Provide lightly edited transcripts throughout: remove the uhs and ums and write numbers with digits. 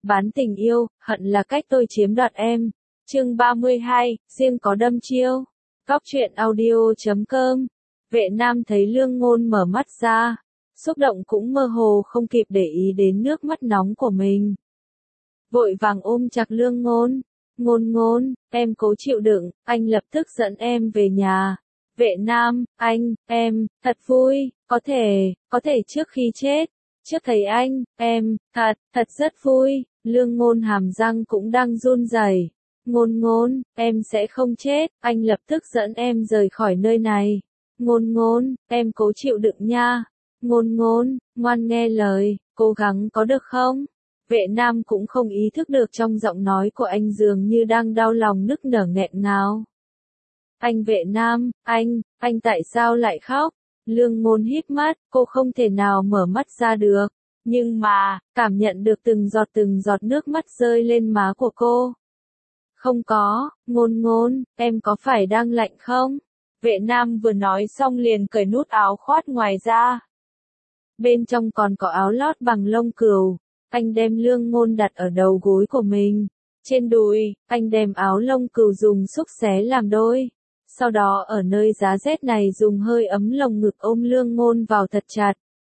Bán tình yêu, hận là cách tôi chiếm đoạt em. Chương 32, riêng có đâm chiêu. Góc truyện audio.com. Vệ Nam thấy Lương Ngôn mở mắt ra, xúc động cũng mơ hồ không kịp để ý đến nước mắt nóng của mình. Vội vàng ôm chặt Lương Ngôn. Ngôn Ngôn, em cố chịu đựng, anh lập tức dẫn em về nhà. Vệ Nam, em, thật vui, có thể trước khi chết, trước thấy anh, em, thật rất vui. Lương Ngôn hàm răng cũng đang run rẩy. Ngôn Ngôn, em sẽ không chết, anh lập tức dẫn em rời khỏi nơi này. Ngôn Ngôn, em cố chịu đựng nha. Ngôn Ngôn, ngoan nghe lời, cố gắng có được không? Vệ Nam cũng không ý thức được trong giọng nói của anh dường như đang đau lòng nức nở nghẹn ngào. Anh Vệ Nam, anh tại sao lại khóc? Lương Ngôn híp mắt, cô không thể nào mở mắt ra được. Nhưng mà, cảm nhận được từng giọt nước mắt rơi lên má của cô. Không có, Ngôn Ngôn, em có phải đang lạnh không? Vệ Nam vừa nói xong liền cởi nút áo khoác ngoài ra. Bên trong còn có áo lót bằng lông cừu. Anh đem Lương Ngôn đặt ở đầu gối của mình. Trên đùi, anh đem áo lông cừu dùng xúc xé làm đôi. Sau đó ở nơi giá rét này dùng hơi ấm lồng ngực ôm Lương Ngôn vào thật chặt.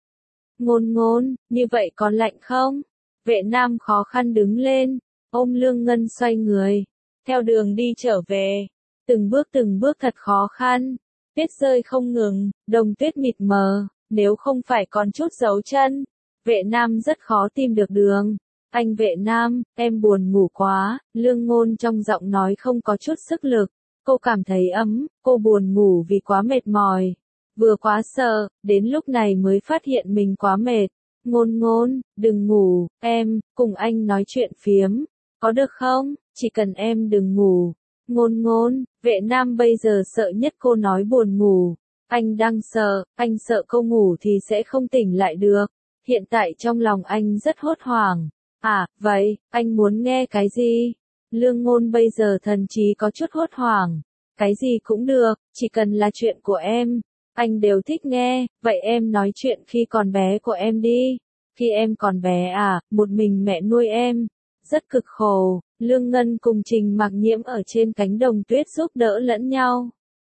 Ngôn Ngôn, như vậy còn lạnh không? Vệ Nam khó khăn đứng lên, ôm Lương Ngân xoay người. Theo đường đi trở về, từng bước thật khó khăn. Tuyết rơi không ngừng, đồng tuyết mịt mờ, nếu không phải còn chút dấu chân. Vệ Nam rất khó tìm được đường. Anh Vệ Nam, em buồn ngủ quá. Lương Ngôn trong giọng nói không có chút sức lực. Cô cảm thấy ấm, cô buồn ngủ vì quá mệt mỏi. Vừa quá sợ, đến lúc này mới phát hiện mình quá mệt. Ngôn Ngôn, đừng ngủ, em, cùng anh nói chuyện phiếm. Có được không? Chỉ cần em đừng ngủ. Ngôn Ngôn, Vệ Nam bây giờ sợ nhất cô nói buồn ngủ. Anh đang sợ, anh sợ cô ngủ thì sẽ không tỉnh lại được. Hiện tại trong lòng anh rất hốt hoảng. À, vậy, anh muốn nghe cái gì? Lương Ngôn bây giờ thần trí có chút hốt hoảng. Cái gì cũng được, chỉ cần là chuyện của em. Anh đều thích nghe, vậy em nói chuyện khi còn bé của em đi. Khi em còn bé à, một mình mẹ nuôi em. Rất cực khổ, Lương Ngân cùng Trình Mạc Nhiễm ở trên cánh đồng tuyết giúp đỡ lẫn nhau.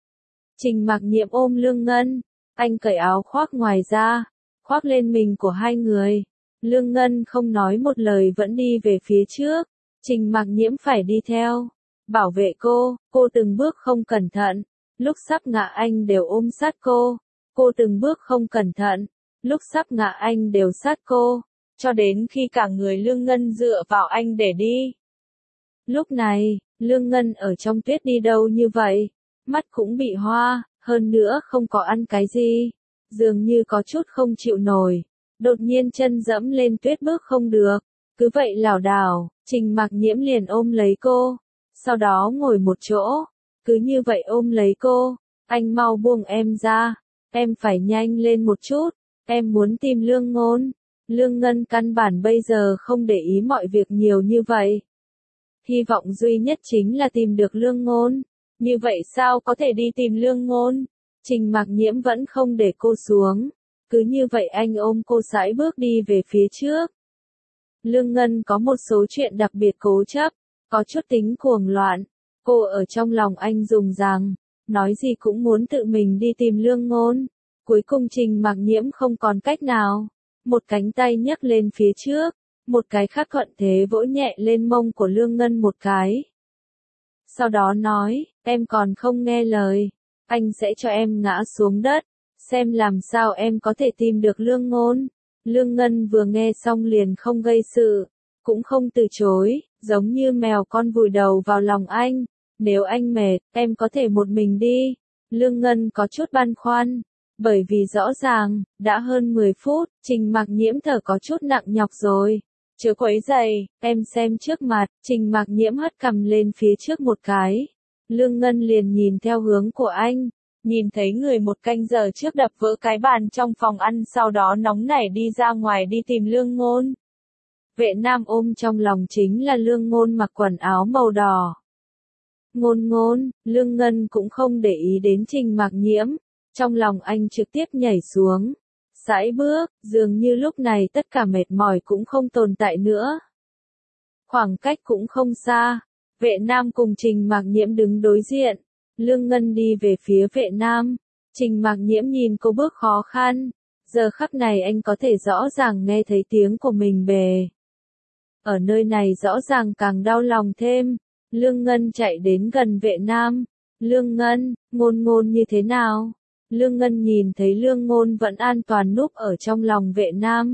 Trình Mạc Nhiễm ôm Lương Ngân, anh cởi áo khoác ngoài ra, khoác lên mình của hai người. Lương Ngân không nói một lời vẫn đi về phía trước, Trình Mạc Nhiễm phải đi theo, bảo vệ cô từng bước không cẩn thận, lúc sắp ngã anh đều ôm sát cô từng bước không cẩn thận, lúc sắp ngã anh đều sát cô, cho đến khi cả người Lương Ngân dựa vào anh để đi. Lúc này, Lương Ngân ở trong tuyết đi đâu như vậy, mắt cũng bị hoa, hơn nữa không có ăn cái gì, dường như có chút không chịu nổi, đột nhiên chân dẫm lên tuyết bước không được, cứ vậy lảo đảo, Trình Mạc Nhiễm liền ôm lấy cô, sau đó ngồi một chỗ, cứ như vậy ôm lấy cô, anh mau buông em ra, em phải nhanh lên một chút, em muốn tìm Lương Ngôn. Lương Ngân căn bản bây giờ không để ý mọi việc nhiều như vậy. Hy vọng duy nhất chính là tìm được Lương Ngôn. Như vậy sao có thể đi tìm Lương Ngôn? Trình Mạc Nhiễm vẫn không để cô xuống. Cứ như vậy anh ôm cô sải bước đi về phía trước. Lương Ngân có một số chuyện đặc biệt cố chấp, có chút tính cuồng loạn. Cô ở trong lòng anh dùng rằng, nói gì cũng muốn tự mình đi tìm Lương Ngôn. Cuối cùng Trình Mạc Nhiễm không còn cách nào. Một cánh tay nhấc lên phía trước, một cái khác thuận thế vỗ nhẹ lên mông của Lương Ngân một cái. Sau đó nói, em còn không nghe lời, anh sẽ cho em ngã xuống đất, xem làm sao em có thể tìm được Lương Ngôn. Lương Ngân vừa nghe xong liền không gây sự, cũng không từ chối, giống như mèo con vùi đầu vào lòng anh. Nếu anh mệt, em có thể một mình đi. Lương Ngân có chút băn khoăn. Bởi vì rõ ràng, đã hơn 10 phút, Trình Mạc Nhiễm thở có chút nặng nhọc rồi. Chớ quấy rầy, em xem trước mặt, Trình Mạc Nhiễm hất cằm lên phía trước một cái. Lương Ngân liền nhìn theo hướng của anh, nhìn thấy người một canh giờ trước đập vỡ cái bàn trong phòng ăn sau đó nóng nảy đi ra ngoài đi tìm Lương Ngôn. Vệ Nam ôm trong lòng chính là Lương Ngôn mặc quần áo màu đỏ. Ngôn Ngôn, Lương Ngân cũng không để ý đến Trình Mạc Nhiễm. Trong lòng anh trực tiếp nhảy xuống, sải bước, dường như lúc này tất cả mệt mỏi cũng không tồn tại nữa. khoảng cách cũng không xa. Vệ Nam cùng Trình Mạc Nhiễm đứng đối diện. Lương Ngân đi về phía Vệ Nam. Trình Mạc Nhiễm nhìn cô bước khó khăn. Giờ khắc này anh có thể rõ ràng nghe thấy tiếng của mình bề. Ở nơi này rõ ràng càng đau lòng thêm. Lương Ngân chạy đến gần Vệ Nam. Lương Ngân, Ngôn Ngôn như thế nào? Lương Ngân nhìn thấy Lương Ngôn vẫn an toàn núp ở trong lòng Vệ Nam.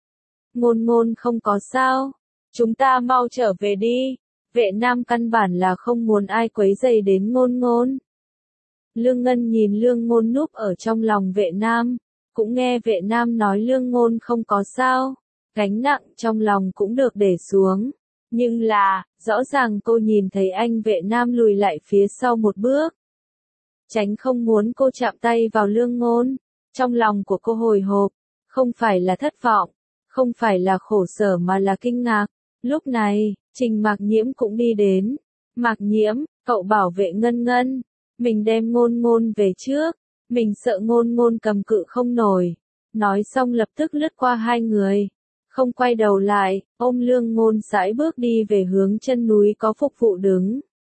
Ngôn Ngôn không có sao. Chúng ta mau trở về đi. Vệ Nam căn bản là không muốn ai quấy rầy đến Ngôn Ngôn. Lương Ngân nhìn Lương Ngôn núp ở trong lòng Vệ Nam. Cũng nghe Vệ Nam nói Lương Ngôn không có sao. Gánh nặng trong lòng cũng được để xuống. Nhưng là, rõ ràng cô nhìn thấy anh Vệ Nam lùi lại phía sau một bước. Tránh không muốn cô chạm tay vào Lương Ngôn. Trong lòng của cô hồi hộp. Không phải là thất vọng. Không phải là khổ sở mà là kinh ngạc. Lúc này, Trình Mạc Nhiễm cũng đi đến. Mạc Nhiễm, cậu bảo vệ Ngân Ngân. Mình đem Ngôn Ngôn về trước. Mình sợ Ngôn Ngôn cầm cự không nổi. Nói xong lập tức lướt qua hai người. Không quay đầu lại, ôm Lương Ngôn sải bước đi về hướng chân núi có phục vụ đứng.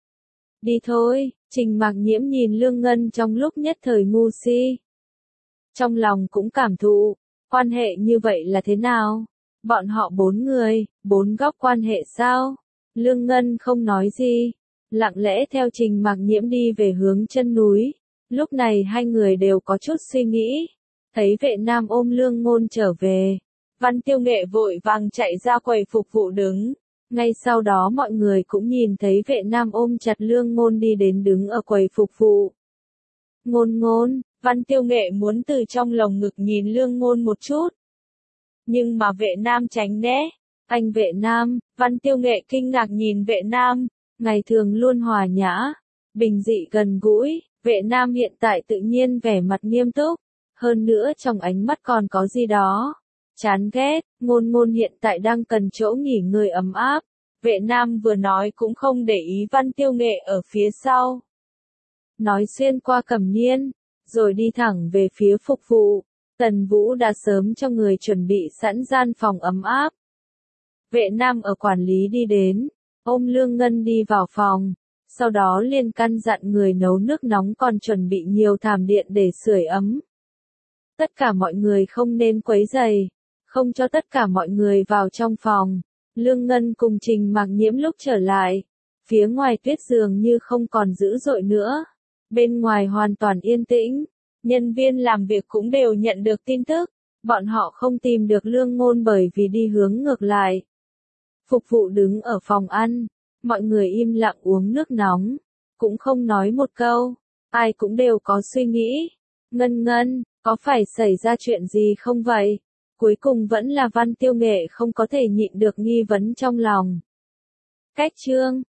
Đi thôi, Trình Mạc Nhiễm nhìn Lương Ngân trong lúc nhất thời ngu si. Trong lòng cũng cảm thụ, quan hệ như vậy là thế nào? Bọn họ 4 người, 4 góc quan hệ sao? Lương Ngân không nói gì, lặng lẽ theo Trình Mạc Nhiễm đi về hướng chân núi. Lúc này hai người đều có chút suy nghĩ. Thấy Vệ Nam ôm Lương Ngôn trở về. Văn Tiêu Nghệ vội vàng chạy ra quầy phục vụ đứng. Ngay sau đó mọi người cũng nhìn thấy Vệ Nam ôm chặt Lương Ngôn đi đến đứng ở quầy phục vụ. Ngôn Ngôn, Văn Tiêu Nghệ muốn từ trong lồng ngực nhìn Lương Ngôn một chút. Nhưng mà Vệ Nam tránh né. Anh Vệ Nam, Văn Tiêu Nghệ kinh ngạc nhìn Vệ Nam. Ngày thường luôn hòa nhã, bình dị gần gũi. Vệ Nam hiện tại tự nhiên vẻ mặt nghiêm túc. Hơn nữa trong ánh mắt còn có gì đó. Chán ghét, Ngôn Ngôn hiện tại đang cần chỗ nghỉ ngơi ấm áp. Vệ Nam vừa nói cũng không để ý Văn Tiêu Nghệ ở phía sau. Nói xuyên qua Cẩm Niên, rồi đi thẳng về phía phục vụ. Tần Vũ đã sớm cho người chuẩn bị sẵn gian phòng ấm áp. Vệ Nam ở quản lý đi đến, ôm Lương Ngân đi vào phòng. Sau đó liền căn dặn người nấu nước nóng còn chuẩn bị nhiều thảm điện để sưởi ấm. Tất cả mọi người không nên quấy rầy. Không cho tất cả mọi người vào trong phòng. Lương Ngân cùng Trình Mạc Nhiễm lúc trở lại. Phía ngoài tuyết dường như không còn dữ dội nữa. Bên ngoài hoàn toàn yên tĩnh. Nhân viên làm việc cũng đều nhận được tin tức. Bọn họ không tìm được Lương Ngôn bởi vì đi hướng ngược lại. Phục vụ đứng ở phòng ăn. Mọi người im lặng uống nước nóng. Cũng không nói một câu. Ai cũng đều có suy nghĩ. Ngân Ngân, có phải xảy ra chuyện gì không vậy? Cuối cùng vẫn là Văn Tiêu Nghệ không có thể nhịn được nghi vấn trong lòng. Cách chương